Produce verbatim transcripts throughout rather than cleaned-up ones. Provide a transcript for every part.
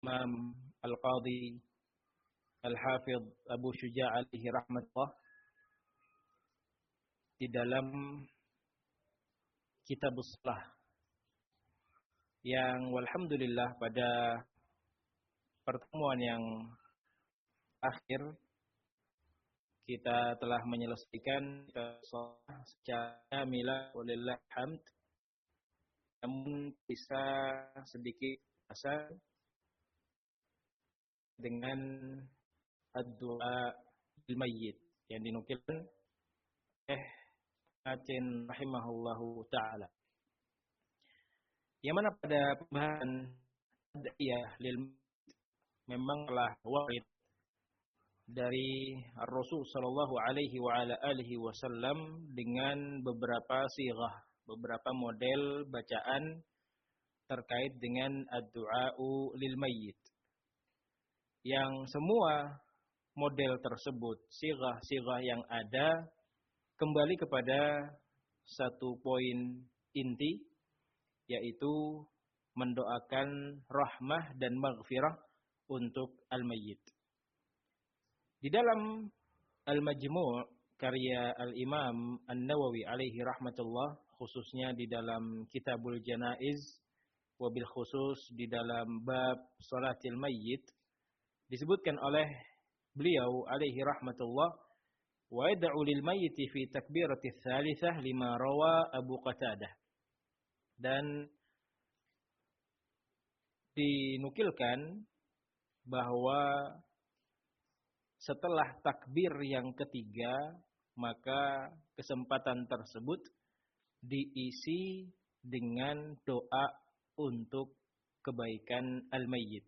Imam Al-Qadhi Al-Hafidh Abu Syuja' alaihi rahmatullah di dalam Kitab Shalah yang walhamdulillah pada pertemuan yang akhir kita telah menyelesaikan shalah secara mila walillah hamd, namun bisa sedikit asal dengan ad-du'a bil mayyit yang dinukilkan oleh Atin rahimahullahu ta'ala, yang mana pada pembahasan ad'iyah lil memang telah warid dari Rasul sallallahu alaihi wa ala alihi wasallam dengan beberapa sighah, beberapa model bacaan terkait dengan ad-du'a'u lil mayyit, yang semua model tersebut, sighah-sighah yang ada kembali kepada satu poin inti, yaitu mendoakan rahmah dan maghfirah untuk al-mayyit. Di dalam Al-Majmu' karya Al-Imam An-Nawawi alaihi rahmatullah, khususnya di dalam Kitabul Janaiz, wabil khusus di dalam bab salatil mayyit, disebutkan oleh beliau alaihi rahmatullah, wa yad'u lil mayyiti fi takbiratis tsalitsah lima rawa Abu Qatadah. Dan dinukilkan bahwa setelah takbir yang ketiga, maka kesempatan tersebut diisi dengan doa untuk kebaikan al-mayyit.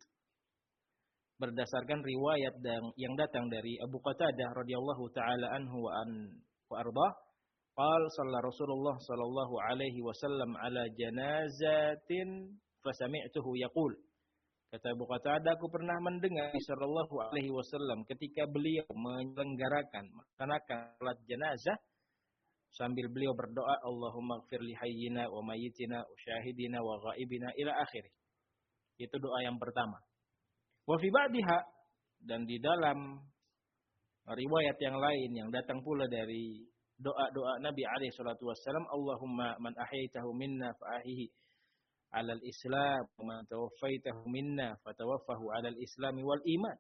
Berdasarkan riwayat yang datang dari Abu Qatadah radhiyallahu taala anhu wa an wa ardah, qala shalla Rasulullah sallallahu alaihi wasallam ala janazatin fasami'tuhu yaqul. Kata Abu Qatadah, aku pernah mendengar sallallahu alaihi wasallam ketika beliau menyelenggarakan melaksanakan salat jenazah sambil beliau berdoa, Allahumma ighfir li hayyina wa mayyitina wa syahidina wa ghaibina ila akhirih. Itu doa yang pertama. Wa fi ba'diha, dan di dalam riwayat yang lain yang datang pula dari doa-doa Nabi alaihi salatu wassalam, Allahumma man ahyaitahu minna fa ahyihi 'alal islam wa man tawaffaitahu minna fatawaffahu 'alal islami wal iman.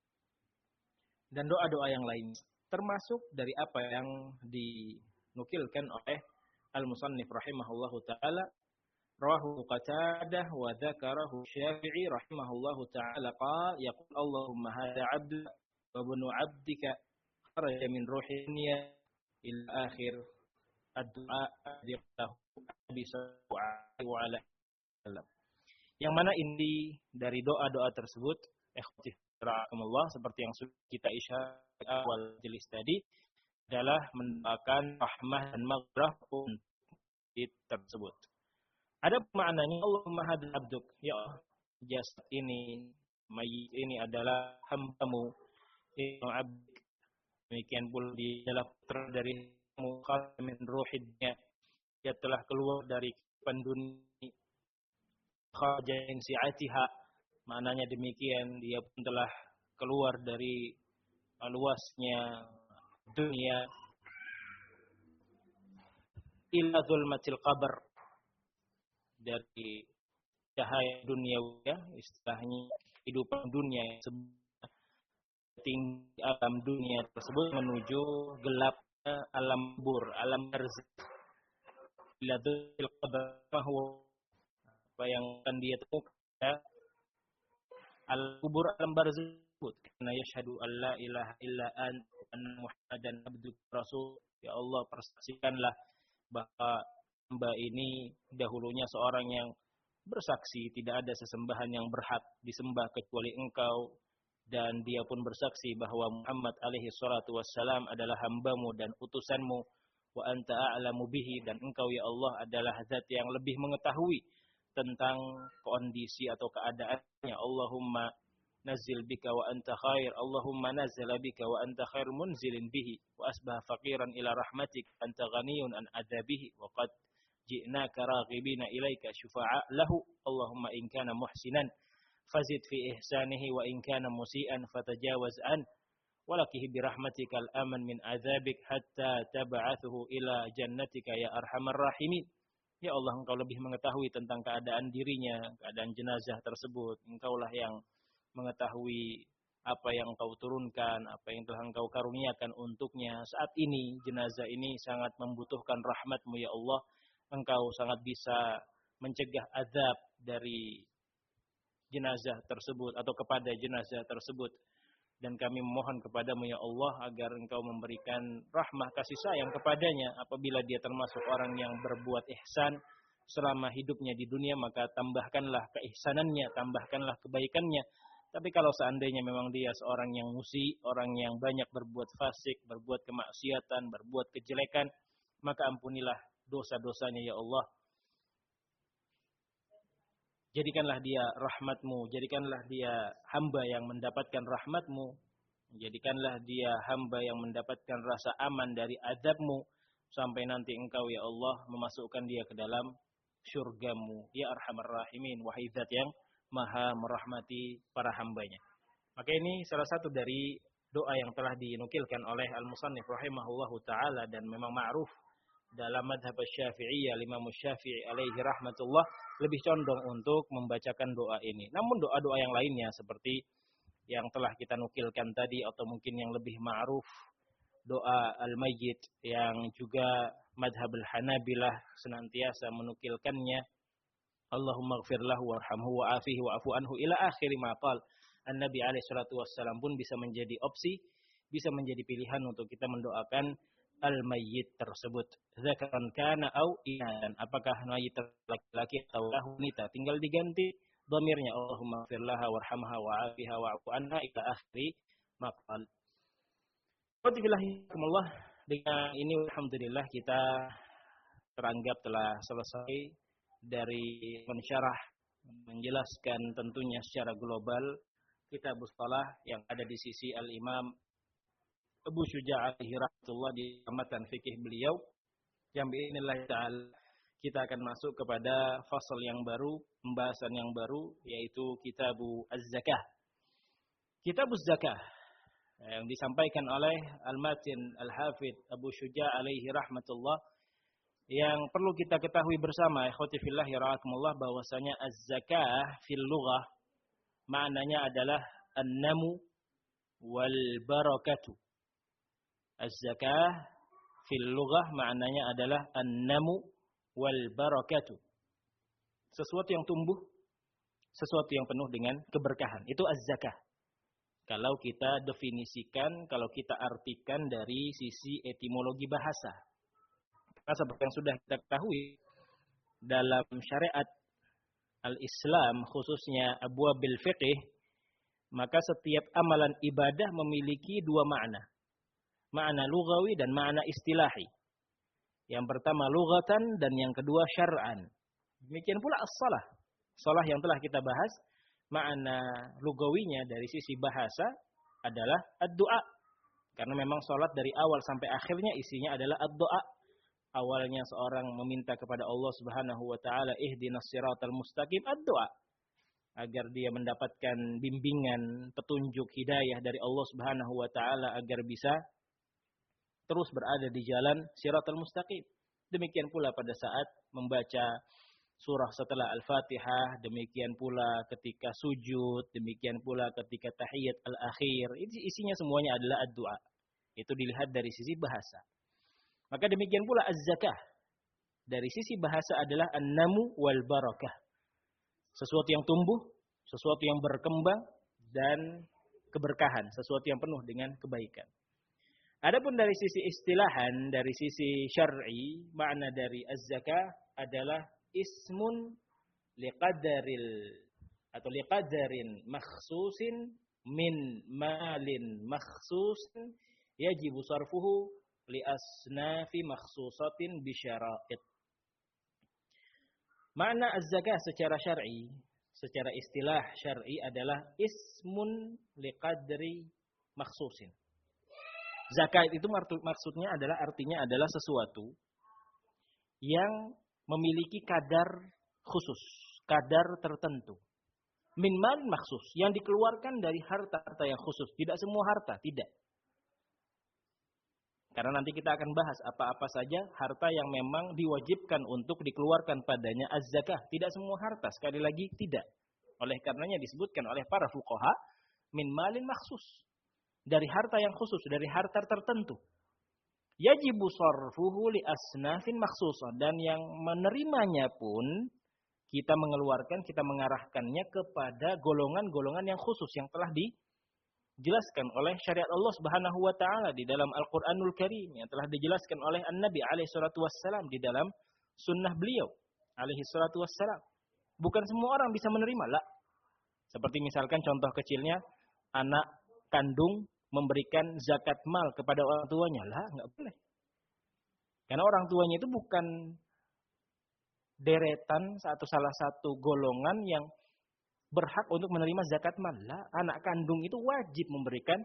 Dan doa-doa yang lain termasuk dari apa yang dinukilkan oleh al-musannif rahimahullahu taala, rawahu Qatadah wa dzakarahu Syafi'i rahimahullahu ta'ala qala yaqul Allahumma hadha 'abduka wa ibnu 'abdika kharaja min ruhinya ila akhir ad-du'a yaqulu Nabi sallallahu alaihi wa ala sallam. Yang mana inti dari doa-doa tersebut, ikhwati rahimakumullah, seperti yang sudah kita isyarat awal jelis tadi, adalah mendoakan rahmah dan maghfirah untuk tersebut. Ada maknanya, Allahumma hadha abduk, ya Allah, jasad ini, mayit ini adalah hamba-Mu, ibnu abdik, demikian pula dia adalah putra dari mukhal min ruhidnya, dia telah keluar dari kehidupan dunia, kharaja min si'atiha, maknanya demikian, dia pun telah keluar dari luasnya dunia, ila zulmatil qabr, dari cahaya duniawi, istilahnya kehidupan dunia yang tinggi alam dunia tersebut menuju gelapnya alam kubur, alam barzakh. Ila dzil qabr, apa yang akan dia temukan ya, alam kubur, alam barzakh, karena yashhadu alla ilaha illa anta wa anna muhammadan abduka rasul. Ya Allah, persaksikanlah bahwa hamba ini dahulunya seorang yang bersaksi tidak ada sesembahan yang berhak disembah kecuali Engkau, dan dia pun bersaksi bahwa Muhammad alaihi salatu wassalam adalah hamba-Mu dan utusan-Mu, wa anta a'lamu bihi, dan Engkau ya Allah adalah zat yang lebih mengetahui tentang kondisi atau keadaannya. Allahumma nazzil bika wa anta khair, Allahumma nazzala bika wa anta khair munzilin bihi, wa asbaha faqiran ila rahmatik, anta ghaniyun an adabihi, wa qad ji'naka raghibina ilaika syufa'a lahu, Allahumma in kana muhsinan fazid fi ihsanihi wa in kana musian fatajawaz an walakihi birahmatikal aman min azabik hatta tab'athuhu ila jannatika ya arhamar rahimin. Ya Allah, Engkau lebih mengetahui tentang keadaan dirinya, keadaan jenazah tersebut. Engkaulah yang mengetahui apa yang Engkau turunkan, apa yang telah Engkau karuniakan untuknya. Saat ini jenazah ini sangat membutuhkan rahmat-Mu ya Allah. Engkau sangat bisa mencegah azab dari jenazah tersebut atau kepada jenazah tersebut. Dan kami memohon kepadamu ya Allah agar Engkau memberikan rahmah kasih sayang kepadanya. Apabila dia termasuk orang yang berbuat ihsan selama hidupnya di dunia, maka tambahkanlah keihsanannya, tambahkanlah kebaikannya. Tapi kalau seandainya memang dia seorang yang musi, orang yang banyak berbuat fasik, berbuat kemaksiatan, berbuat kejelekan, maka ampunilah dosa-dosanya ya Allah. Jadikanlah dia rahmat-Mu, jadikanlah dia hamba yang mendapatkan rahmat-Mu, jadikanlah dia hamba yang mendapatkan rasa aman dari azab-Mu, sampai nanti Engkau ya Allah memasukkan dia ke dalam syurga-Mu, ya Arhamar Rahimin, wahai Zat yang Maha merahmati para hambanya. Maka ini salah satu dari doa yang telah dinukilkan oleh Al-Musannif rahimahullahu ta'ala, dan memang ma'ruf dalam madhab Syafi'iyah, Imam Syafi'i alaihi rahmatullah lebih condong untuk membacakan doa ini. Namun doa-doa yang lainnya seperti yang telah kita nukilkan tadi, atau mungkin yang lebih ma'ruf, doa al-mayyit yang juga madhab al-Hanabilah senantiasa menukilkannya. Allahumma gfir lahu warhamhu wa'afihi wa'afu anhu ila akhiri ma qala. An-Nabi alaihi salatu wassalam pun bisa menjadi opsi, bisa menjadi pilihan untuk kita mendoakan al-mayyit tersebut. Zakaran kana au inadan, apakah mayyit laki-laki atau wanita, tinggal diganti dhamirnya Allahumma ighfir laha warhamha wa'afiha wa'fu anha ila akhiri maqal. Alhamdulillah, dengan ini alhamdulillah kita teranggap telah selesai dari mensyarah, menjelaskan tentunya secara global kitab Mustalah yang ada di sisi Al-Imam Abu Syuja' alaihi rahmatullah di matan fikih beliau, yang biidznillah ta'ala kita akan masuk kepada fasal yang baru, pembahasan yang baru, yaitu Kitabu Az-Zakah. Kitabu Az-Zakah yang disampaikan oleh Al-Matin Al-Hafidh Abu Syuja' alaihi rahmatullah, yang perlu kita ketahui bersama ikhwati fillah ya rahakumullah, bahwasanya Az-Zakah fil lughah maknanya adalah an-namu wal barakatuh. Az-zakah fil lughah maknanya adalah an-namu wal barakatuh. Sesuatu yang tumbuh, sesuatu yang penuh dengan keberkahan. Itu az-zakah. Kalau kita definisikan, kalau kita artikan dari sisi etimologi bahasa. Karena seperti yang sudah kita ketahui, dalam syariat al-Islam, khususnya abwabil fiqih, maka setiap amalan ibadah memiliki dua makna. Makna lughawi dan makna istilahi. Yang pertama lughatan dan yang kedua syar'an. Demikian pula as-salah. Salah yang telah kita bahas, makna lughawinya dari sisi bahasa adalah ad-du'a. Karena memang salat dari awal sampai akhirnya isinya adalah ad-du'a. Awalnya seorang meminta kepada Allah Subhanahu wa taala ihdinas siratal mustaqim, ad-du'a, agar dia mendapatkan bimbingan, petunjuk, hidayah dari Allah Subhanahu wa taala agar bisa terus berada di jalan siratal mustaqim. Demikian pula pada saat membaca surah setelah Al-Fatihah, demikian pula ketika sujud, demikian pula ketika tahiyat al-akhir. Isinya semuanya adalah ad-du'a. Itu dilihat dari sisi bahasa. Maka demikian pula az-zakah. Dari sisi bahasa adalah an-namu wal barakah. Sesuatu yang tumbuh, sesuatu yang berkembang, dan keberkahan. Sesuatu yang penuh dengan kebaikan. Adapun dari sisi istilahan, dari sisi syar'i, makna dari az-zakah adalah ismun liqadaril atau liqadarin makhsusin min malin makhsusin yajibu sarfuhu li asnafi makhsusatin bisyara'id. Makna az-zakah secara syar'i, secara istilah syar'i adalah ismun liqadri makhsusin. Zakat itu maksudnya adalah artinya adalah sesuatu yang memiliki kadar khusus, kadar tertentu. Min malin maksus, yang dikeluarkan dari harta-harta yang khusus. Tidak semua harta, tidak. Karena nanti kita akan bahas apa-apa saja harta yang memang diwajibkan untuk dikeluarkan padanya az-zakah. Tidak semua harta, sekali lagi tidak. Oleh karenanya disebutkan oleh para fuqaha, min malin maksus. Dari harta yang khusus, dari harta tertentu. Yajibu sarfuhu li asnafin maksusah. Dan yang menerimanya pun, kita mengeluarkan, kita mengarahkannya kepada golongan-golongan yang khusus yang telah dijelaskan oleh syariat Allah Subhanahu wa taala di dalam Al-Qur'anul Karim, yang telah dijelaskan oleh An-Nabi alaihi salatu wassalam di dalam sunnah beliau alaihi salatu wassalam. Bukan semua orang bisa menerima, lah. Seperti misalkan contoh kecilnya, anak kandung memberikan zakat mal kepada orang tuanya, lah, enggak boleh. Karena orang tuanya itu bukan deretan atau salah satu golongan yang berhak untuk menerima zakat mal. Lah, anak kandung itu wajib memberikan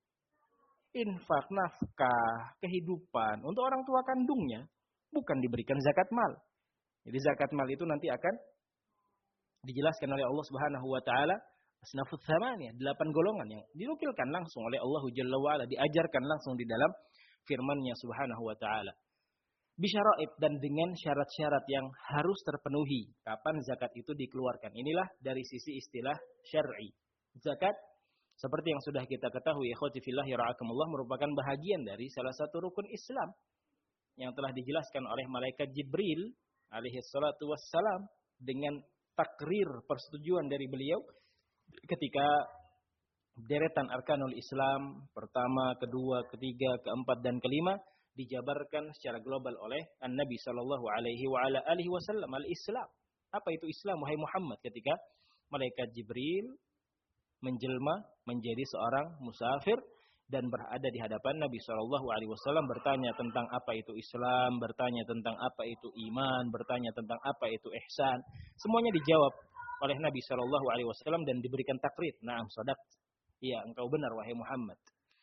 infak, nafkah, kehidupan untuk orang tua kandungnya, bukan diberikan zakat mal. Jadi zakat mal itu nanti akan dijelaskan oleh Allah Subhanahu wa taala, asnafut tsamaniyah, delapan golongan yang dinukilkan langsung oleh Allah Jalla wa ala, diajarkan langsung di dalam firman-Nya Subhanahu wa taala. Bisyara'id, dan dengan syarat-syarat yang harus terpenuhi kapan zakat itu dikeluarkan. Inilah dari sisi istilah syar'i. Zakat, seperti yang sudah kita ketahui, ikhwati fillah ra'akumullah, merupakan bahagian dari salah satu rukun Islam yang telah dijelaskan oleh malaikat Jibril alaihi salatu wassalam dengan takrir persetujuan dari beliau ketika deretan arkanul Islam pertama, kedua, ketiga, keempat, dan kelima dijabarkan secara global oleh An-Nabi sallallahu alaihi wa ala alihi wasallam. Al-Islam. Apa itu Islam, wahai Muhammad? Ketika malaikat Jibril menjelma menjadi seorang musafir dan berada di hadapan Nabi sallallahu alaihi wasallam, bertanya tentang apa itu Islam, bertanya tentang apa itu iman, bertanya tentang apa itu ihsan. Semuanya dijawab oleh Nabi sallallahu alaihi wasallam dan diberikan takrir. Naam, shadaq. Iya, engkau benar wahai Muhammad.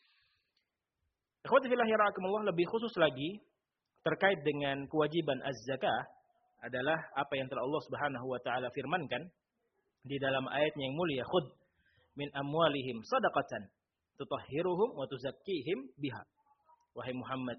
Ikhwati fillah yarhamukumullah, lebih khusus lagi terkait dengan kewajiban az-zakah adalah apa yang telah Allah Subhanahu wa taala firmankan di dalam ayatnya yang mulia, khudh min amwalihim shadaqatan tutahhiruhum wa tuzakkihim biha. Wahai Muhammad,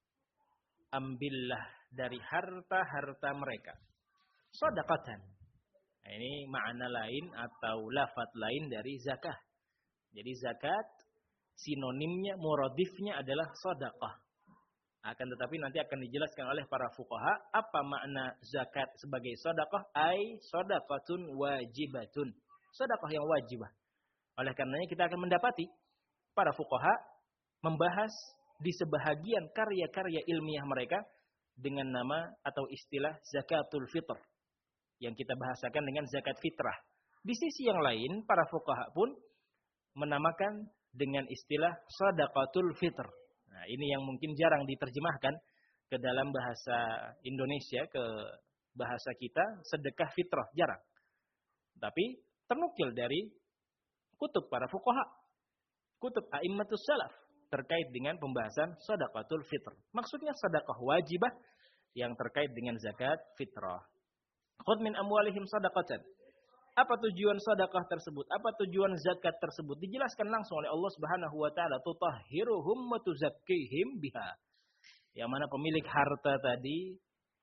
ambillah dari harta-harta mereka shadaqatan. Nah, ini makna lain atau lafaz lain dari zakah. Jadi zakat sinonimnya, muradifnya adalah sedekah. Akan tetapi nanti akan dijelaskan oleh para fuqaha apa makna zakat sebagai sedekah. Ai sedekatun wajibatun. Sedekah yang wajibah. Oleh karenanya kita akan mendapati para fuqaha membahas di sebahagian karya-karya ilmiah mereka dengan nama atau istilah zakatul fitr, yang kita bahasakan dengan zakat fitrah. Di sisi yang lain para fuqaha pun menamakan dengan istilah shadaqatul fitr. Nah, ini yang mungkin jarang diterjemahkan ke dalam bahasa Indonesia, ke bahasa kita, sedekah fitrah, jarang. Tapi ternukil dari kutub para fuqaha, kutub a'immatus salaf, terkait dengan pembahasan shadaqatul fitr. Maksudnya sedekah wajibah yang terkait dengan zakat fitrah. Khudh min amwalihim shadaqatan. Apa tujuan sedekah tersebut? Apa tujuan zakat tersebut? Dijelaskan langsung oleh Allah Subhanahu wa taala, tutahhiruhum wa tuzakkihim biha. Yang mana pemilik harta tadi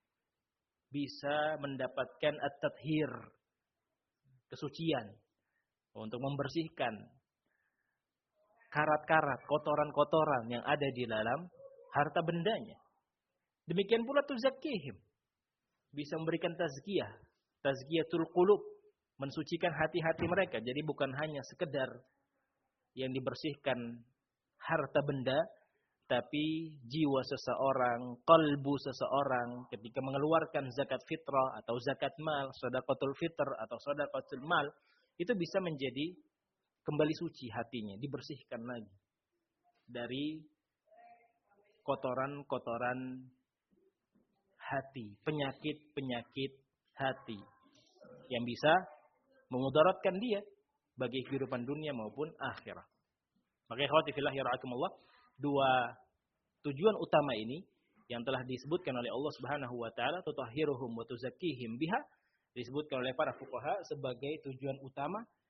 bisa mendapatkan at-tathhir, kesucian, untuk membersihkan karat-karat, kotoran-kotoran yang ada di dalam harta bendanya. Demikian pula tuzakkihim, bisa memberikan tazkiyah, tazkiyatul qulub, mensucikan hati-hati mereka. Jadi bukan hanya sekedar yang dibersihkan harta benda, tapi jiwa seseorang, kalbu seseorang ketika mengeluarkan zakat fitrah atau zakat mal, sedekatul fitr atau sedekatul mal, itu bisa menjadi kembali suci hatinya, dibersihkan lagi dari kotoran-kotoran hati, penyakit-penyakit hati yang bisa memudaratkan dia bagi kehidupan dunia maupun akhirat. Maka ikhwati fillah yarhamukumullah, dua tujuan utama ini yang telah disebutkan oleh Allah Subhanahu wa taala, tutahhiruhum wa tuzakkihim biha, disebutkan oleh para fuqaha sebagai tujuan utama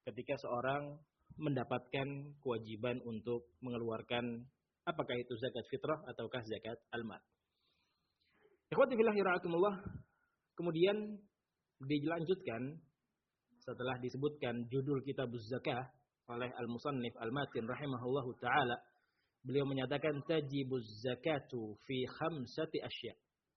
ketika seorang mendapatkan kewajiban untuk mengeluarkan apakah itu zakat fitrah ataukah zakat al-mal. Ikhwati fillah rahimakumullah, kemudian dilanjutkan setelah disebutkan judul kitab zakah oleh al-musannif al-matin rahimahullahu taala, beliau menyatakan tajibuz zakatu fi khamsati asya.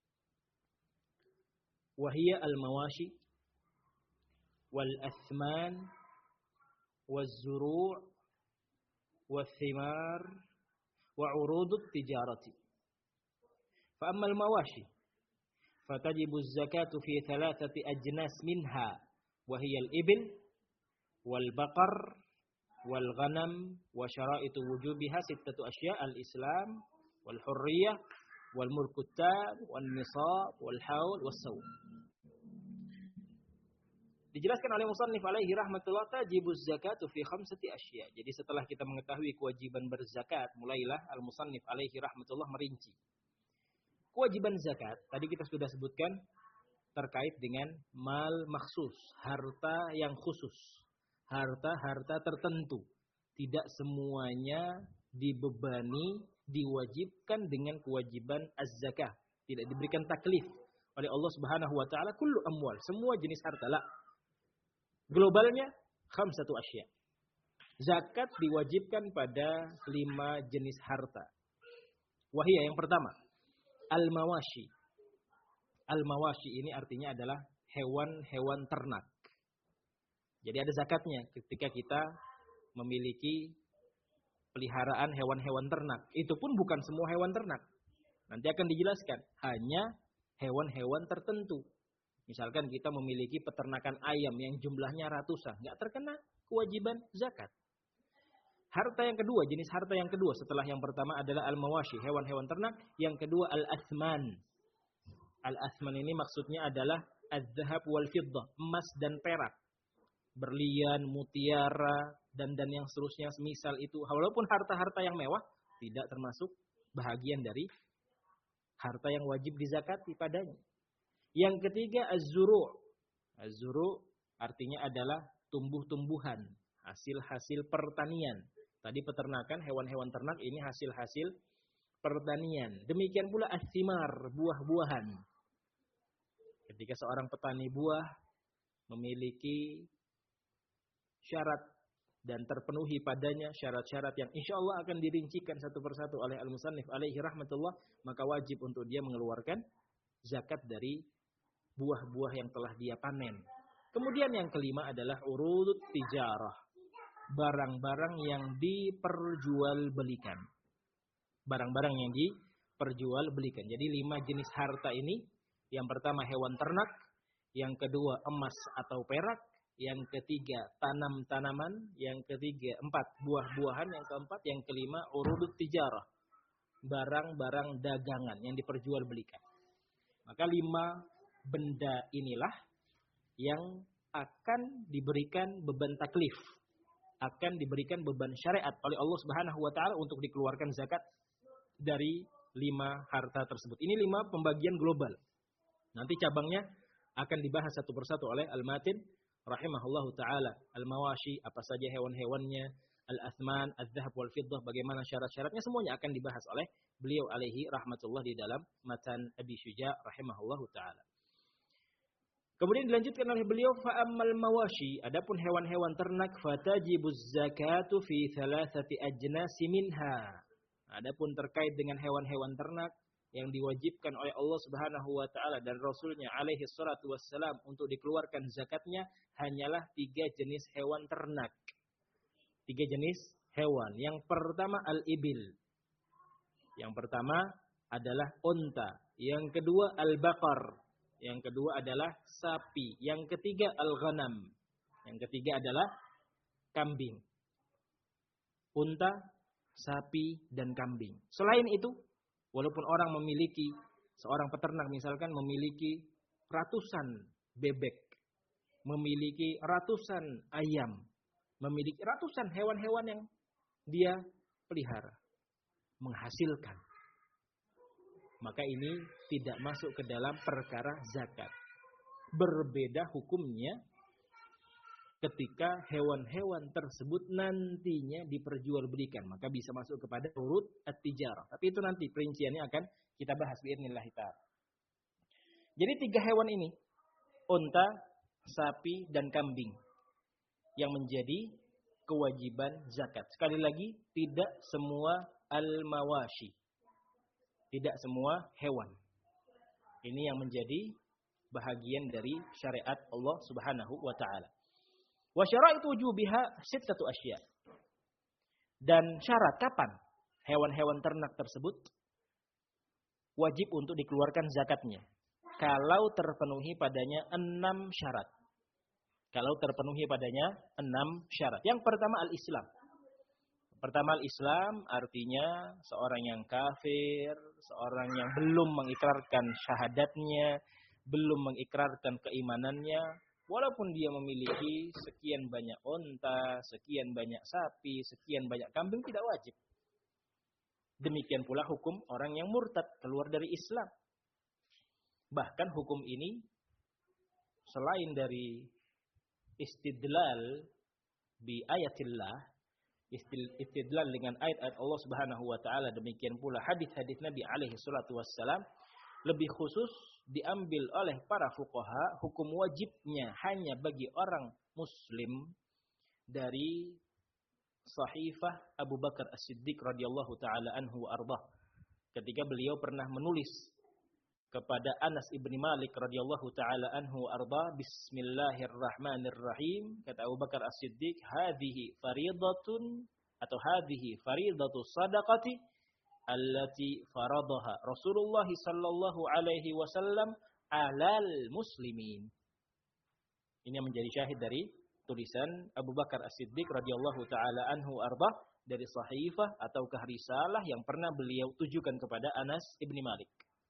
Wa hiya al-mawashi wal athman waz-zuru' wath-thimar wa 'urudut tijarati. Fa amma al-mawashi fatajibu az-zakatu fi thalathati ajnas minha wa hiya al-ibil wal baqar wal ghanam wa syara'itu wujubiha sittatu asya al-islam wal hurriyah wal mulku tam wal nisab wal haul was sawm. Dijelaskan oleh musannif alaihi rahmatullah, tajibuz zakatu fi khamsati asya. Jadi setelah kita mengetahui kewajiban berzakat, mulailah al-musannif alaihi rahmatullah merinci. Kewajiban zakat, tadi kita sudah sebutkan terkait dengan mal maksus, harta yang khusus, harta-harta tertentu. Tidak semuanya dibebani, diwajibkan dengan kewajiban az-zakah. Tidak diberikan taklif oleh Allah Subhanahu wa taala kullu amwal, semua jenis harta la. Globalnya khamsatu asya. Zakat diwajibkan pada lima jenis harta. Wahia yang pertama, al-mawashi. Al-mawashi ini artinya adalah hewan-hewan ternak. Jadi ada zakatnya ketika kita memiliki peliharaan hewan-hewan ternak. Itu pun bukan semua hewan ternak. Nanti akan dijelaskan, hanya hewan-hewan tertentu. Misalkan kita memiliki peternakan ayam yang jumlahnya ratusan, nggak terkena kewajiban zakat. Harta yang kedua, jenis harta yang kedua setelah yang pertama adalah al-mawashi, hewan-hewan ternak. Yang kedua al-athman. Al-athman ini maksudnya adalah az-zahab wal fiddah, emas dan perak. Berlian, mutiara, dan dan yang seterusnya semisal itu. Walaupun harta-harta yang mewah tidak termasuk bahagian dari harta yang wajib dizakati padanya. Yang ketiga az-zuru'. Az-zuru' artinya adalah tumbuh-tumbuhan, hasil-hasil pertanian. Tadi peternakan hewan-hewan ternak, ini hasil-hasil pertanian. Demikian pula as-thimar, buah-buahan. Ketika seorang petani buah memiliki syarat dan terpenuhi padanya syarat-syarat yang insya Allah akan dirincikan satu persatu oleh al-musannif alaihi rahmatullah, maka wajib untuk dia mengeluarkan zakat dari buah-buah yang telah dia panen. Kemudian yang kelima adalah urudut tijarah, barang-barang yang diperjualbelikan. Barang-barang yang diperjualbelikan. Jadi lima jenis harta ini, yang pertama hewan ternak, yang kedua emas atau perak, yang ketiga tanam-tanaman, yang ketiga empat buah-buahan, yang keempat, yang kelima urudut tijarah, barang-barang dagangan yang diperjualbelikan. Maka lima benda inilah yang akan diberikan beban taklif, akan diberikan beban syariat oleh Allah Subhanahu wa taala untuk dikeluarkan zakat dari lima harta tersebut. Ini lima pembagian global. Nanti cabangnya akan dibahas satu persatu oleh al-matin rahimahullahu taala. Al-mawashi, apa saja hewan-hewannya, al-athman, az-zahab wal fiddah, bagaimana syarat-syaratnya, semuanya akan dibahas oleh beliau alaihi rahmatullah di dalam matan Abi Syuja rahimahullahu taala. Kemudian dilanjutkan oleh beliau, fa ammal mawashi, adapun hewan-hewan ternak, fatajibuz zakatu fi thalathati ajnasi minha. Adapun terkait dengan hewan-hewan ternak yang diwajibkan oleh Allah Subhanahu wa taala dan Rasulnya alaihi salatu wassalam untuk dikeluarkan zakatnya hanyalah tiga jenis hewan ternak. Tiga jenis hewan. Yang pertama al-ibil. Yang pertama adalah unta. Yang kedua al-baqar. Yang kedua adalah sapi. Yang ketiga al-ghanam. Yang ketiga adalah kambing. Unta, sapi, dan kambing. Selain itu, walaupun orang memiliki, seorang peternak misalkan memiliki ratusan bebek, memiliki ratusan ayam, memiliki ratusan hewan-hewan yang dia pelihara, menghasilkan, maka ini tidak masuk ke dalam perkara zakat. Berbeda hukumnya ketika hewan-hewan tersebut nantinya diperjualbelikan, maka bisa masuk kepada urut at-tijarah. Tapi itu nanti perinciannya akan kita bahas biidznillah ta'ala. Jadi tiga hewan ini, unta, sapi, dan kambing, yang menjadi kewajiban zakat. Sekali lagi, tidak semua al-mawashi. Tidak semua hewan. Ini yang menjadi bahagian dari syariat Allah Subhanahu wa taala. Wa syaraitu wujubiha sittatu asya. Dan syarat kapan hewan-hewan ternak tersebut wajib untuk dikeluarkan zakatnya? Kalau terpenuhi padanya enam syarat. Kalau terpenuhi padanya enam syarat. Yang pertama al-Islam. Pertama al-Islam artinya seorang yang kafir, seorang yang belum mengikrarkan syahadatnya, belum mengikrarkan keimanannya, walaupun dia memiliki sekian banyak unta, sekian banyak sapi, sekian banyak kambing, tidak wajib. Demikian pula hukum orang yang murtad, keluar dari Islam. Bahkan hukum ini selain dari istidlal bi ayatillah, istidlal dengan ayat-ayat Allah Subhanahu wa taala, demikian pula hadis-hadis Nabi alaihi salatu wassalam, lebih khusus diambil oleh para fuqaha hukum wajibnya hanya bagi orang muslim dari Sahifah Abu Bakar As-Siddiq radhiyallahu taala anhu wa ardah, ketika beliau pernah menulis kepada Anas ibni Malik radhiyallahu taala anhu wa ardah, bismillahirrahmanirrahim, kata Abu Bakar As-Siddiq, hadhihi faridatun atau hadhihi faridatu sadaqati allati faradaha Rasulullah sallallahu alaihi wasallam alal muslimin. Ini yang menjadi syahid dari tulisan Abu Bakar As-Siddiq radhiyallahu taala anhu arba dari sahifah atau risalah yang pernah beliau tujukan kepada Anas ibni Malik.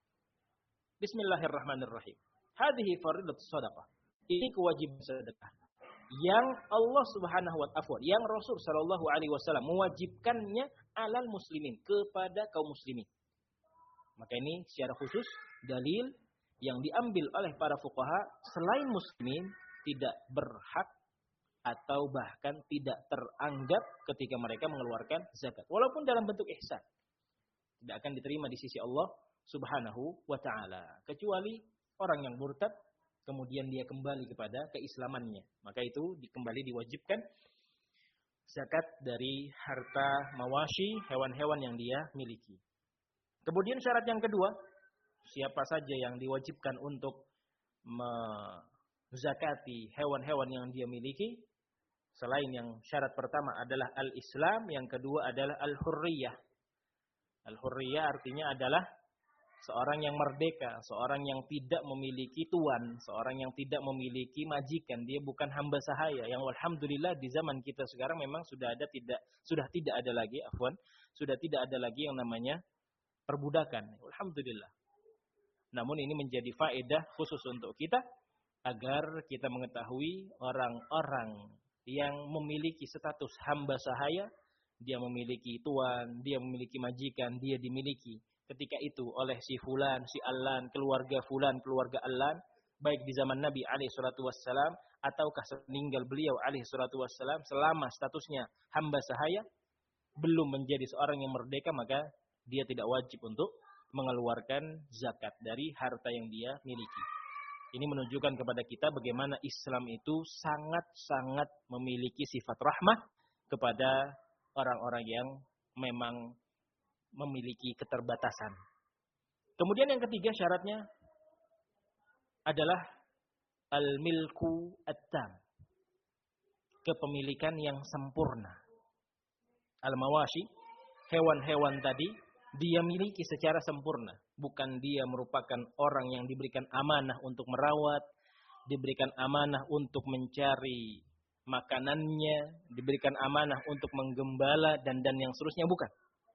Bismillahirrahmanirrahim. Hadhihi faridatu sadaqah. Ini kewajiban sedekah yang Allah Subhanahu wa taala, yang Rasul sallallahu alaihi wasallam mewajibkannya alal muslimin, kepada kaum muslimin. Maka ini secara khusus dalil yang diambil oleh para fuqaha, selain muslimin tidak berhak atau bahkan tidak teranggap ketika mereka mengeluarkan zakat, walaupun dalam bentuk ihsan, tidak akan diterima di sisi Allah Subhanahu wa taala, kecuali orang yang murtad kemudian dia kembali kepada keislamannya, maka itu kembali diwajibkan zakat dari harta mawashi, hewan-hewan yang dia miliki. Kemudian syarat yang kedua, siapa saja yang diwajibkan untuk menzakati hewan-hewan yang dia miliki, selain yang syarat pertama adalah al-Islam, yang kedua adalah al-hurriyah. Al-hurriyah artinya adalah seorang yang merdeka, seorang yang tidak memiliki tuan, seorang yang tidak memiliki majikan, dia bukan hamba sahaya. Yang alhamdulillah di zaman kita sekarang memang sudah ada tidak sudah tidak ada lagi afwan, sudah tidak ada lagi yang namanya perbudakan. Alhamdulillah. Namun ini menjadi faedah khusus untuk kita agar kita mengetahui orang-orang yang memiliki status hamba sahaya, dia memiliki tuan, dia memiliki majikan, dia dimiliki ketika itu oleh si fulan, si allan, keluarga fulan, keluarga allan, baik di zaman Nabi alaihi salatu wassalam ataukah meninggal beliau alaihi salatu wassalam, selama statusnya hamba sahaya, belum menjadi seorang yang merdeka, maka dia tidak wajib untuk mengeluarkan zakat dari harta yang dia miliki. Ini menunjukkan kepada kita bagaimana Islam itu sangat-sangat memiliki sifat rahmah kepada orang-orang yang memang memiliki keterbatasan. Kemudian yang ketiga syaratnya adalah al-milku at-tam, kepemilikan yang sempurna. Al-mawashi, hewan-hewan tadi dia miliki secara sempurna, bukan dia merupakan orang yang diberikan amanah untuk merawat, diberikan amanah untuk mencari makanannya, diberikan amanah untuk menggembala dan dan yang seterusnya, bukan.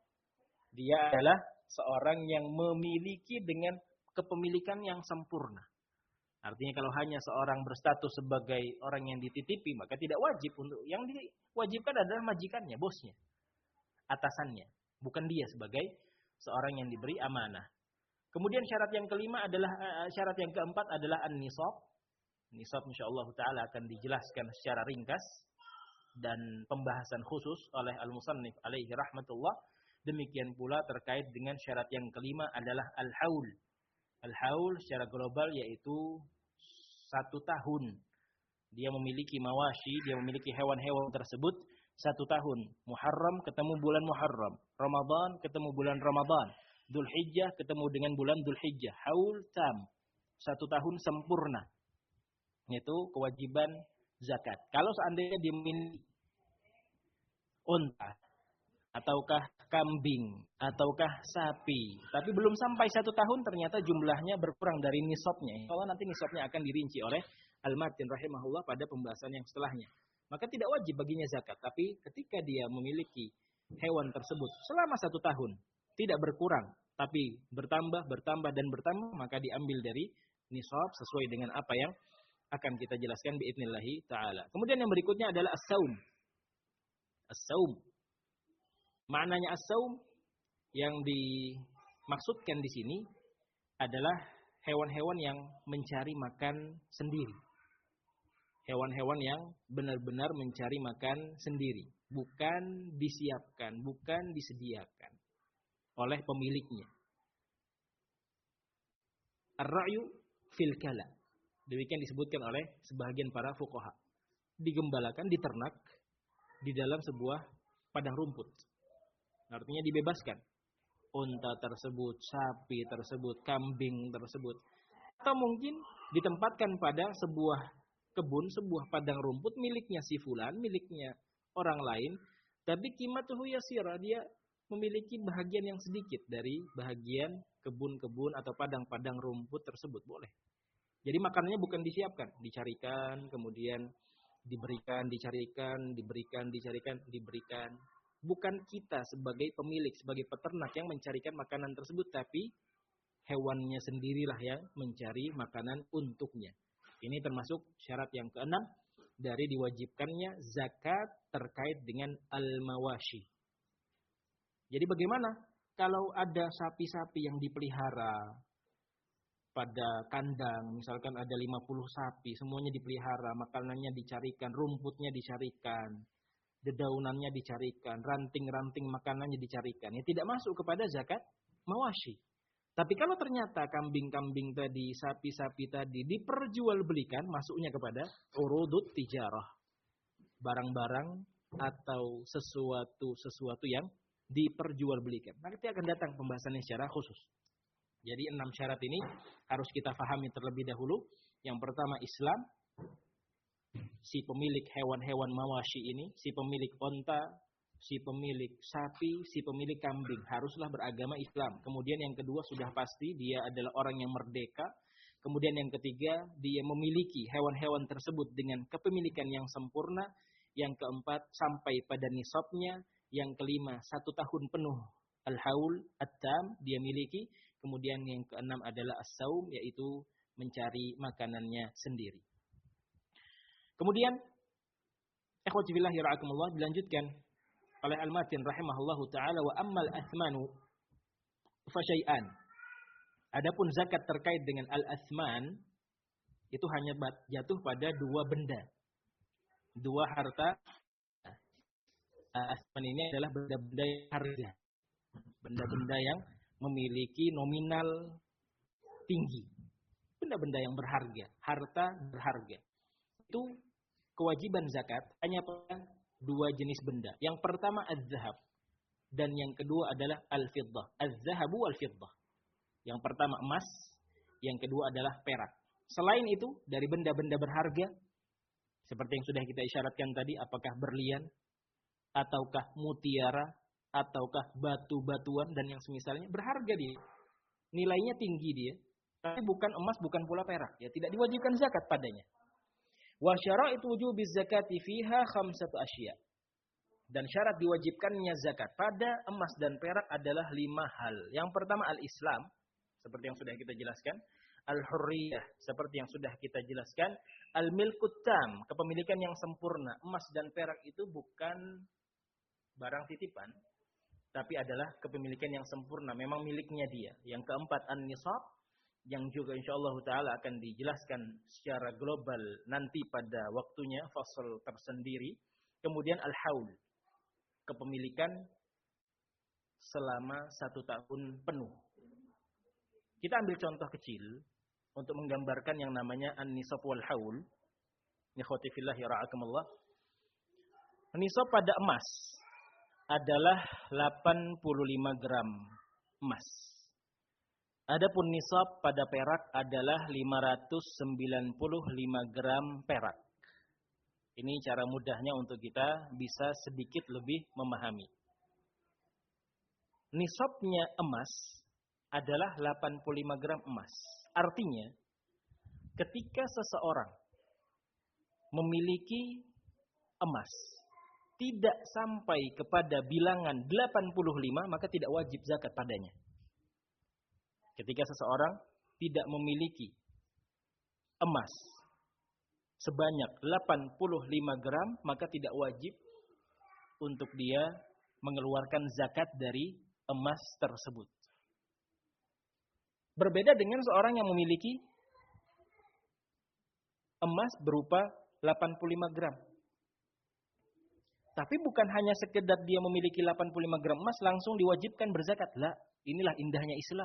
Dia adalah seorang yang memiliki dengan kepemilikan yang sempurna. Artinya kalau hanya seorang berstatus sebagai orang yang dititipi, maka tidak wajib untuk, yang diwajibkan adalah majikannya, bosnya, atasannya, bukan dia sebagai seorang yang diberi amanah. Kemudian syarat yang kelima adalah syarat yang keempat adalah an-nisab, Nisab insyaallah taala akan dijelaskan secara ringkas dan pembahasan khusus oleh al-musannif alaihi rahmatullah. Demikian pula terkait dengan syarat yang kelima adalah al-haul. Al-haul secara global yaitu satu tahun. Dia memiliki mawashi, dia memiliki hewan-hewan tersebut satu tahun. Muharram ketemu bulan Muharram. Ramadan ketemu bulan Ramadan. Dzulhijjah ketemu dengan bulan Dzulhijjah. Haul tam. Satu tahun sempurna. Itu kewajiban zakat. Kalau seandainya dia memiliki unta, ataukah kambing, ataukah sapi, tapi belum sampai satu tahun ternyata jumlahnya berkurang dari nisabnya. Kalau nanti nisabnya akan dirinci oleh Al-Matin rahimahullah pada pembahasan yang setelahnya. Maka tidak wajib baginya zakat. Tapi ketika dia memiliki hewan tersebut selama satu tahun, tidak berkurang, tapi bertambah, bertambah, dan bertambah, maka diambil dari nisab sesuai dengan apa yang akan kita jelaskan biidnillahi ta'ala. Kemudian yang berikutnya adalah as-saum. As-saum. Maknanya as-saum yang dimaksudkan di sini adalah hewan-hewan yang mencari makan sendiri. Hewan-hewan yang benar-benar mencari makan sendiri. Bukan disiapkan, bukan disediakan oleh pemiliknya. Ar-ra'yu fil kala. Demikian disebutkan oleh sebahagian para fuqaha. Digembalakan, diternak di dalam sebuah padang rumput. Artinya dibebaskan. Unta tersebut, sapi tersebut, kambing tersebut. Atau mungkin ditempatkan pada sebuah kebun, sebuah padang rumput miliknya si fulan, miliknya orang lain. Tapi qimatuhu yasira, dia memiliki bahagian yang sedikit dari bahagian kebun-kebun atau padang-padang rumput tersebut. Boleh. Jadi makanannya bukan disiapkan, dicarikan, kemudian diberikan, dicarikan, diberikan, dicarikan, diberikan. Bukan kita sebagai pemilik, sebagai peternak yang mencarikan makanan tersebut, tapi hewannya sendirilah yang mencari makanan untuknya. Ini termasuk syarat yang keenam dari diwajibkannya zakat terkait dengan al-mawashi. Jadi bagaimana kalau ada sapi-sapi yang dipelihara pada kandang, misalkan ada lima puluh sapi, semuanya dipelihara, makanannya dicarikan, rumputnya dicarikan, dedaunannya dicarikan, ranting-ranting makanannya dicarikan. Ya tidak masuk kepada zakat mawashi. Tapi kalau ternyata kambing-kambing tadi, sapi-sapi tadi diperjualbelikan, masuknya kepada urudut tijarah. Barang-barang atau sesuatu-sesuatu yang diperjualbelikan. Nanti akan datang pembahasannya secara khusus. Jadi enam syarat ini harus kita pahami terlebih dahulu. Yang pertama Islam. Si pemilik hewan-hewan mawashi ini, si pemilik onta, si pemilik sapi, si pemilik kambing haruslah beragama Islam. Kemudian yang kedua sudah pasti dia adalah orang yang merdeka. Kemudian yang ketiga dia memiliki hewan-hewan tersebut dengan kepemilikan yang sempurna. Yang keempat sampai pada nisabnya. Yang kelima satu tahun penuh al-haul at-tam dia miliki. Kemudian yang keenam adalah as-saum, yaitu mencari makanannya sendiri. Kemudian ikhwati fillah yarhamukumullah dilanjutkan oleh Al-Matin rahimahullahu taala, wa ammal athmanu fa syai'an. Adapun zakat terkait dengan al-athman itu hanya jatuh pada dua benda. Dua harta. Al-athman ini adalah benda-benda yang harga. Benda-benda yang memiliki nominal tinggi. Benda-benda yang berharga, harta berharga. Itu kewajiban zakat hanya pada dua jenis benda. Yang pertama az-zahab dan yang kedua adalah al-fiddah. Az-zahabu wal-fiddah. Yang pertama emas, yang kedua adalah perak. Selain itu dari benda-benda berharga seperti yang sudah kita isyaratkan tadi, apakah berlian ataukah mutiara ataukah batu-batuan dan yang semisalnya, berharga dia. Nilainya tinggi dia, tapi bukan emas, bukan pula perak. Ya, tidak diwajibkan zakat padanya. Wa syaraitu wujubiz zakati fiha khamsatu asya. Dan syarat diwajibkannya zakat pada emas dan perak adalah lima hal. Yang pertama al-Islam, seperti yang sudah kita jelaskan. Al-hurriyah, seperti yang sudah kita jelaskan. Al-milkut tam, kepemilikan yang sempurna. Emas dan perak itu bukan barang titipan, tapi adalah kepemilikan yang sempurna, memang miliknya dia. Yang keempat an-nisab, yang juga insyaallah taala akan dijelaskan secara global nanti pada waktunya, fasal tersendiri. Kemudian al-haul, kepemilikan selama satu tahun penuh. Kita ambil contoh kecil untuk menggambarkan yang namanya an-nisab wal haul. Ikhwati fillah ya ra'akumullah. Nisab pada emas adalah delapan puluh lima gram emas. Adapun nisab pada perak adalah lima ratus sembilan puluh lima gram perak. Ini cara mudahnya untuk kita bisa sedikit lebih memahami. Nisabnya emas adalah delapan puluh lima gram emas. Artinya, ketika seseorang memiliki emas tidak sampai kepada bilangan delapan puluh lima, maka tidak wajib zakat padanya. Ketika seseorang tidak memiliki emas sebanyak delapan puluh lima gram, maka tidak wajib untuk dia mengeluarkan zakat dari emas tersebut. Berbeda dengan seorang yang memiliki emas berupa delapan puluh lima gram. Tapi bukan hanya sekedar dia memiliki delapan puluh lima gram emas langsung diwajibkan berzakat. Lah, inilah indahnya Islam.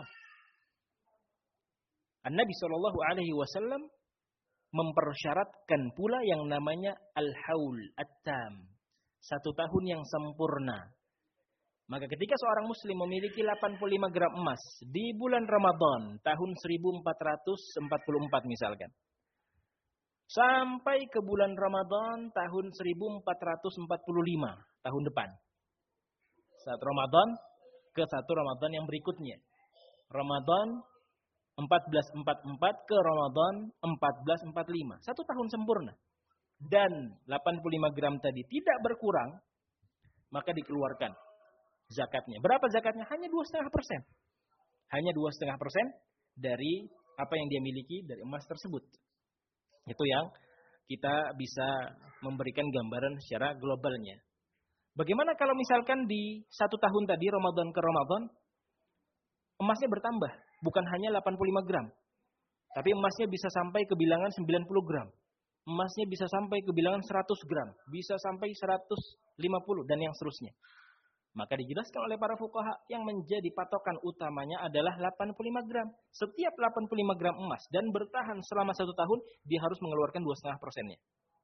An-Nabi shallallahu alaihi wasallam mempersyaratkan pula yang namanya al-haul at-tam. Satu tahun yang sempurna. Maka ketika seorang muslim memiliki delapan puluh lima gram emas di bulan Ramadan tahun seribu empat ratus empat puluh empat misalkan. Sampai ke bulan Ramadan tahun seribu empat ratus empat puluh lima, tahun depan. Saat Ramadan ke satu Ramadan yang berikutnya. Ramadan seribu empat ratus empat puluh empat ke Ramadan seribu empat ratus empat puluh lima. Satu tahun sempurna. Dan delapan puluh lima gram tadi tidak berkurang, maka dikeluarkan zakatnya. Berapa zakatnya? Hanya dua koma lima persen. Hanya dua koma lima persen dari apa yang dia miliki dari emas tersebut. Itu yang kita bisa memberikan gambaran secara globalnya. Bagaimana kalau misalkan di satu tahun tadi, Ramadan ke Ramadan, emasnya bertambah. Bukan hanya delapan puluh lima gram. Tapi emasnya bisa sampai ke bilangan sembilan puluh gram. Emasnya bisa sampai ke bilangan seratus gram. Bisa sampai seratus lima puluh dan yang seterusnya. Maka dijelaskan oleh para fuqaha yang menjadi patokan utamanya adalah delapan puluh lima gram. Setiap delapan puluh lima gram emas dan bertahan selama satu tahun, dia harus mengeluarkan dua koma lima persennya.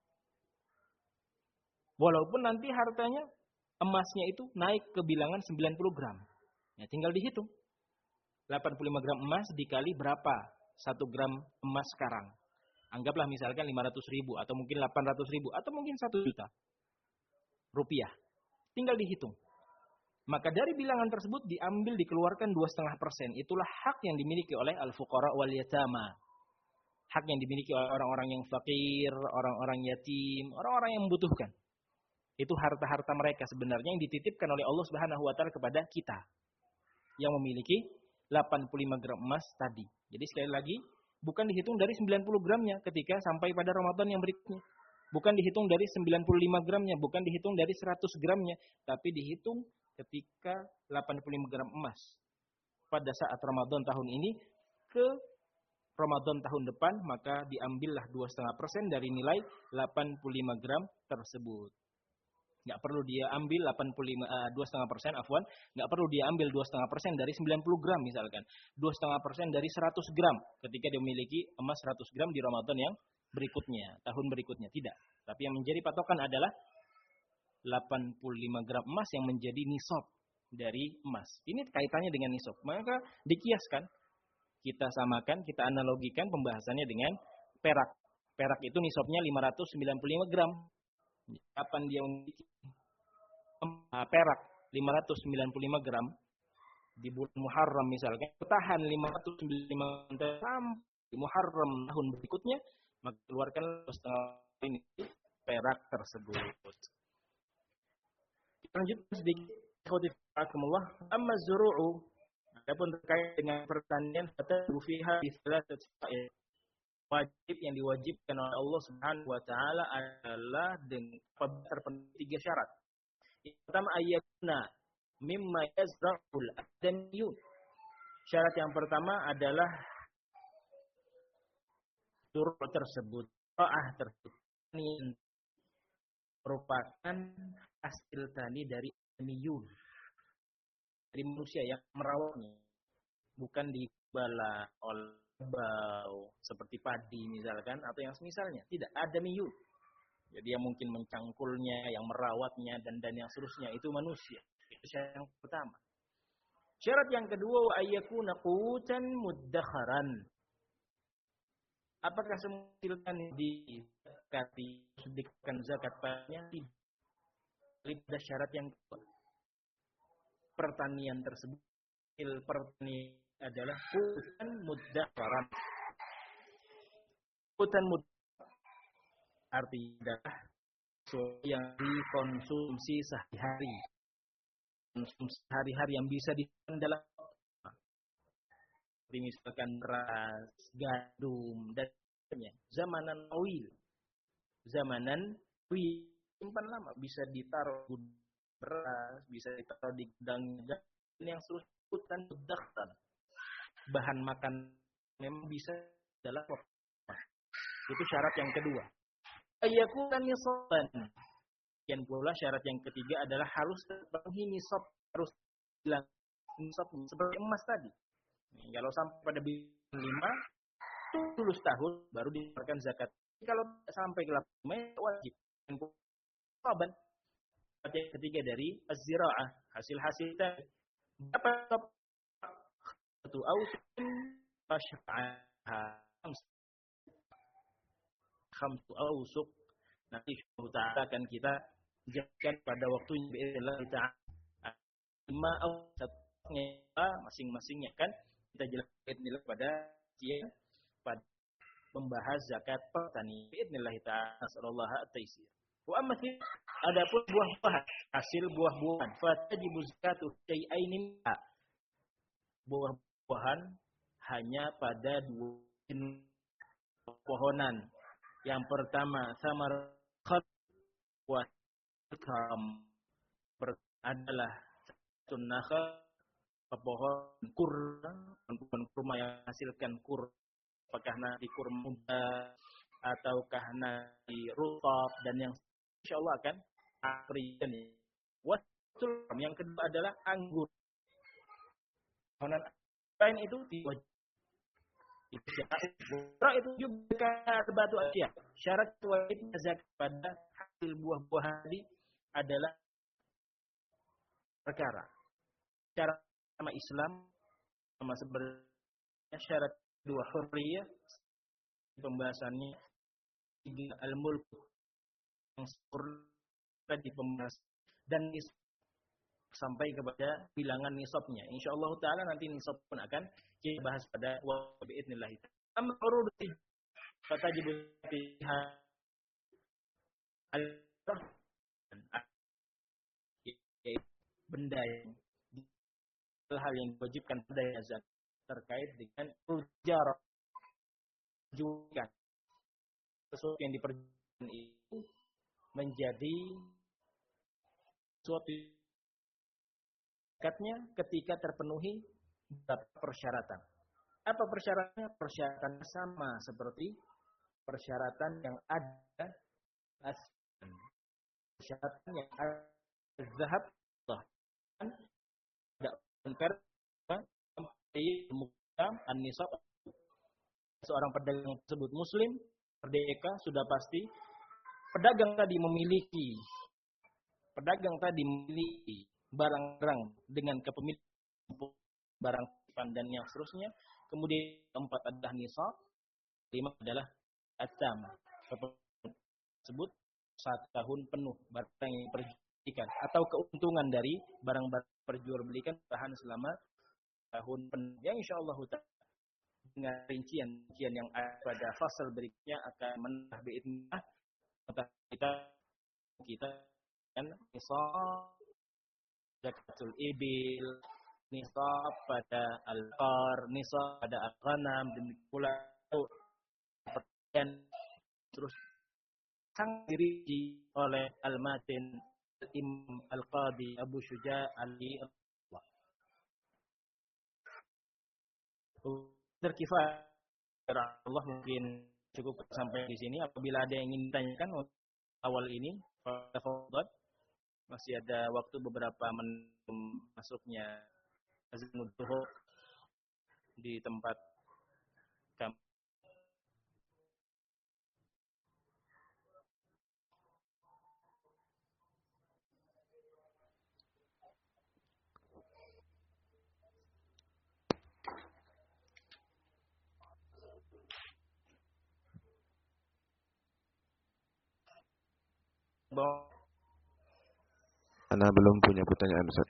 Walaupun nanti hartanya, emasnya itu naik ke bilangan sembilan puluh gram. Ya, tinggal dihitung. delapan puluh lima gram emas dikali berapa satu gram emas sekarang. Anggaplah misalkan lima ratus ribu atau mungkin delapan ratus ribu atau mungkin satu juta rupiah. Tinggal dihitung. Maka dari bilangan tersebut diambil dikeluarkan dua koma lima persen. Itulah hak yang dimiliki oleh al-fuqara wal yatama. Hak yang dimiliki oleh orang-orang yang fakir, orang-orang yatim, orang-orang yang membutuhkan. Itu harta-harta mereka sebenarnya yang dititipkan oleh Allah Subhanahu wa taala kepada kita yang memiliki delapan puluh lima gram emas tadi. Jadi sekali lagi, bukan dihitung dari sembilan puluh gramnya ketika sampai pada Ramadan yang berikutnya. Bukan dihitung dari sembilan puluh lima gramnya, bukan dihitung dari seratus gramnya, tapi dihitung ketika delapan puluh lima gram emas pada saat Ramadan tahun ini ke Ramadan tahun depan, maka diambillah dua koma lima persen dari nilai delapan puluh lima gram tersebut. Nggak perlu dia ambil delapan puluh lima, uh, dua koma lima persen, afwan, nggak perlu dia ambil dua koma lima persen dari sembilan puluh gram misalkan. dua koma lima persen dari seratus gram ketika dia memiliki emas seratus gram di Ramadan yang berikutnya, tahun berikutnya. Tidak. Tapi yang menjadi patokan adalah delapan puluh lima gram emas yang menjadi nisab dari emas. Ini kaitannya dengan nisab. Maka dikiaskan, kita samakan, kita analogikan pembahasannya dengan perak. Perak itu nisabnya lima ratus sembilan puluh lima gram. Kapan dia memiliki perak lima ratus sembilan puluh lima gram di bulan Muharram misalkan, bertahan lima ratus sembilan puluh lima gram sampai Muharram tahun berikutnya, maka keluarkan setengah ini perak tersebut. Kita lanjutkan sedikit. Khotifakumullah. Amma zuru'u, adapun terkait dengan pertanian, fatadu fiha bi thalathati sa'ir. Wajib yang diwajibkan oleh Allah Subhanahu wa taala adalah dengan terpenuhi tiga syarat. Yang pertama, ayyakuna mimma yazra'ul adamiyun. Syarat yang pertama adalah Tur tersebut, ta'ah tersebut ini merupakan hasil tani dari miyun, dari manusia yang merawatnya, bukan dibala oleh bau seperti padi misalkan atau yang semisalnya. Tidak, ada miyun. Jadi yang mungkin mencangkulnya, yang merawatnya dan dan yang seterusnya itu manusia. Itu syarat yang pertama. Syarat yang kedua, wa ayyakuna qutan muddakharan. Apakah semua silkan dizakati, sedikatkan zakat padanya? Tidak. Ada syarat yang kedua. Pertanian tersebut, il pertanian adalah qutan muddakharan. Qutan muddakharan artinya adalah sesuatu yang dikonsumsi sehari-hari. Konsumsi sehari-hari yang bisa dimakan dalam seperti misalkan beras, gandum, dan sebagainya. Zamanan awil. Zamanan awil. Simpan lama. Bisa ditaruh di beras, bisa ditaruh di gudang, dan yang serutan muddakharan. Bahan makan memang bisa dalam waktu. Itu syarat yang kedua. Ayyakunan nisaban. Dan pula syarat yang ketiga adalah harus terpenuhi nisab. Harus bilang nisab seperti emas tadi. Kalau sampai pada bulan lima, itu lulus tahun, baru dikeluarkan zakat. Kalau sampai ke lima, wajib. Nisaban. Syarat yang ketiga dari az-zira'ah. Hasil-hasil tadi. Berapa satu ausin fasya'ah. Khamsu ausuk. Nanti Allah akan kita jelaskan pada waktunya bi'illah ta'ala. Lima ausuknya masing-masingnya kan kita jelaskan nilai pada dia pada membahas zakat petani bi'illah ta'ala. Sallallahu at-taisir. Wa amma adapun buah-buahan, hasil buah-buahan, fatajibu zakatu syai'ain. Buah-buahan hanya pada dua pohonan. Yang pertama, samar khat wa kam adalah sunnah pohon kur, pohon kurma yang menghasilkan kur. Apakah nanti kurma muda ataukah nanti rutab dan yang insyaallah akan afrikan. Wasul yang kedua adalah anggur. Pohonan lain itu diwajib. Itu syarat itu juga batu asia. Syarat wajib zakat pada hasil buah-buahan tadi adalah perkara. Syarat sama Islam sama sebenarnya syarat dua hurriyah pembahasannya tiga al-mulk yang sempurna di pembahasan dan nisab sampai kepada bilangan nisabnya. Insyaallah taala nanti nisab pun akan kita bahas pada waktu biidznillah. Amma urudi fatajib fiha al benda yang hal yang diwajibkan pada zakat terkait dengan ujar juga sesuatu yang diperjuangkan itu menjadi suatu zakatnya ketika terpenuhi beberapa persyaratan. Apa persyaratannya? Persyaratan sama seperti persyaratan yang ada asal. Persyaratan yang ada zahab bahkan tidak mengkar an-nisab seorang pedagang tersebut muslim merdeka sudah pasti pedagang tadi memiliki pedagang tadi memiliki barang-barang dengan kepemilikan barang dan yang seterusnya. Kemudian keempat adalah nisab, lima adalah at-tam. Tersebut satu tahun penuh barang yang diperjualbelikan atau keuntungan dari barang-barang perjualbelikan tahan selama tahun penuh. Yang insyaallah dengan rincian-rincian yang ada pada fasal berikutnya akan menambah biidznillah kita kita dan nisab zakatul ibil, nisab pada al-qar, nisab pada al-ghanam, dan pula dan terus sang dirinci oleh al-matin Imam Al-Qadi Abu Syuja' Ali terkifah Allah mungkin cukup sampai di sini. Apabila ada yang ingin ditanyakan awal ini, masih ada waktu beberapa menit masuknya azan zuhur di tempat kami. Ana belum punya pertanyaan, Ustaz.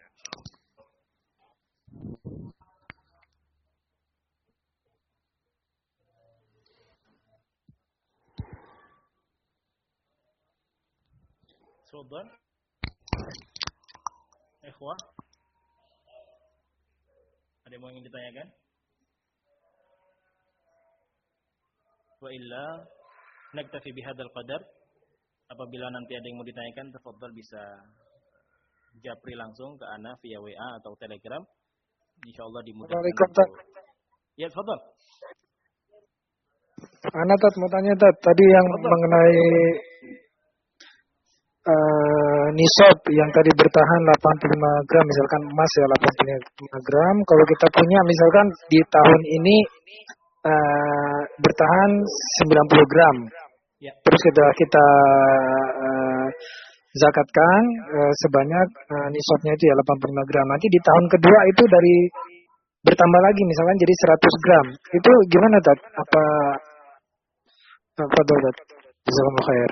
Sobat, ikhwah, ada yang mau ingin ditanyakan? Wa illa naktafi bihadzal qadar. Apabila nanti ada yang mau ditanyakan, tafadhal bisa japri langsung ke ana via W A atau Telegram. Insyaallah dimudahkan. Waalaikumsalam. Ya, tafadhal. Ana Tat mau tanya Tat, tadi yang tafadhal. Mengenai uh, nisab yang tadi bertahan delapan puluh lima gram, misalkan emas ya delapan puluh lima gram, kalau kita punya misalkan di tahun ini uh, bertahan sembilan puluh gram. Ya. Terus kita kita uh, zakatkan uh, sebanyak uh, nisabnya itu ya delapan puluh lima gram. Nanti di tahun kedua itu dari bertambah lagi misalkan jadi seratus gram. Itu gimana Tat? Apa apa Tat? Jazakumullah khair.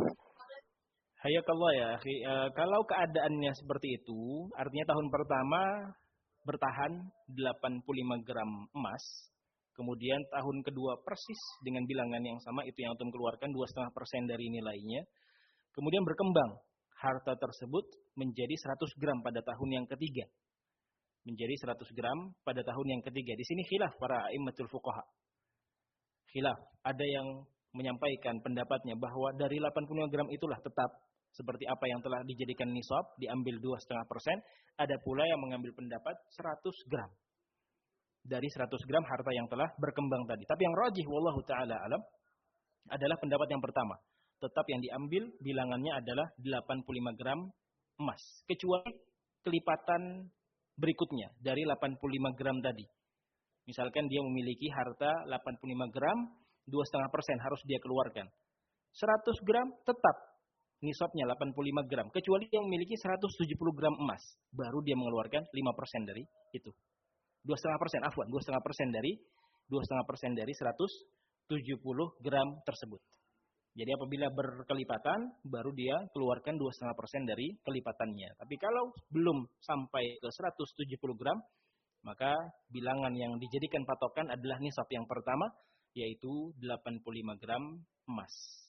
Hayakallah ya, akhi. Uh, kalau keadaannya seperti itu, artinya tahun pertama bertahan delapan puluh lima gram emas. Kemudian tahun kedua persis dengan bilangan yang sama, itu yang antum keluarkan dua koma lima persen dari nilainya. Kemudian berkembang harta tersebut menjadi seratus gram pada tahun yang ketiga. Menjadi seratus gram pada tahun yang ketiga. Di sini khilaf para a'immatul fuqaha. Khilaf. Ada yang menyampaikan pendapatnya bahwa dari delapan puluh lima gram itulah tetap seperti apa yang telah dijadikan nisab, diambil dua koma lima persen. Ada pula yang mengambil pendapat seratus gram. Dari seratus gram harta yang telah berkembang tadi. Tapi yang rajih wallahu ta'ala alam adalah pendapat yang pertama. Tetap yang diambil bilangannya adalah delapan puluh lima gram emas. Kecuali kelipatan berikutnya dari delapan puluh lima gram tadi. Misalkan dia memiliki harta delapan puluh lima gram, dua koma lima persen harus dia keluarkan. seratus gram tetap nisabnya delapan puluh lima gram. Kecuali dia memiliki seratus tujuh puluh gram emas. Baru dia mengeluarkan lima persen dari itu. dua koma lima persen, afwan, dua koma lima persen dari dua koma lima persen dari seratus tujuh puluh gram tersebut. Jadi apabila berkelipatan, baru dia keluarkan dua koma lima persen dari kelipatannya. Tapi kalau belum sampai ke seratus tujuh puluh gram, maka bilangan yang dijadikan patokan adalah nisab yang pertama, yaitu delapan puluh lima gram emas.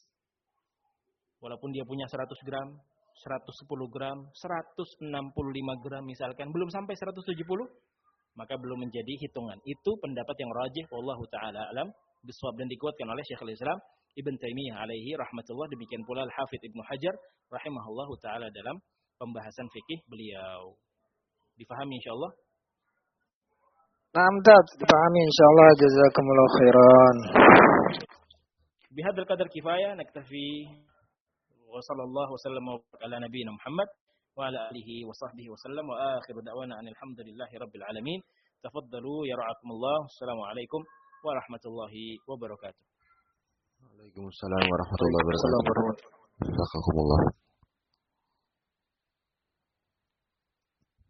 Walaupun dia punya seratus gram, seratus sepuluh gram, seratus enam puluh lima gram misalkan, belum sampai seratus tujuh puluh, maka belum menjadi hitungan. Itu pendapat yang rajih wallahu taala alam bisawab dan dikuatkan oleh Syekhul Islam Ibn Taimiyah alaihi rahmatullah, demikian pula Al-Hafidz Ibnu Hajar rahimahullahu taala dalam pembahasan fikih beliau. Difahami insyaallah? Naam Tat, dipahami insyaallah, jazakumullah khairan. Bihadzal qadar kifayah, naktafi wa sallallahu wasallam wa ala nabiyina Muhammad wa ala alihi wa sahbihi wa sallam wa akhiru da'wana alhamdulillahi rabbil alamin. Tafaddalu ya ra'akumullah. Assalamualaikum warahmatullahi wabarakatuh. Waalaikumsalam warahmatullahi wabarakatuh. Jazakumullah.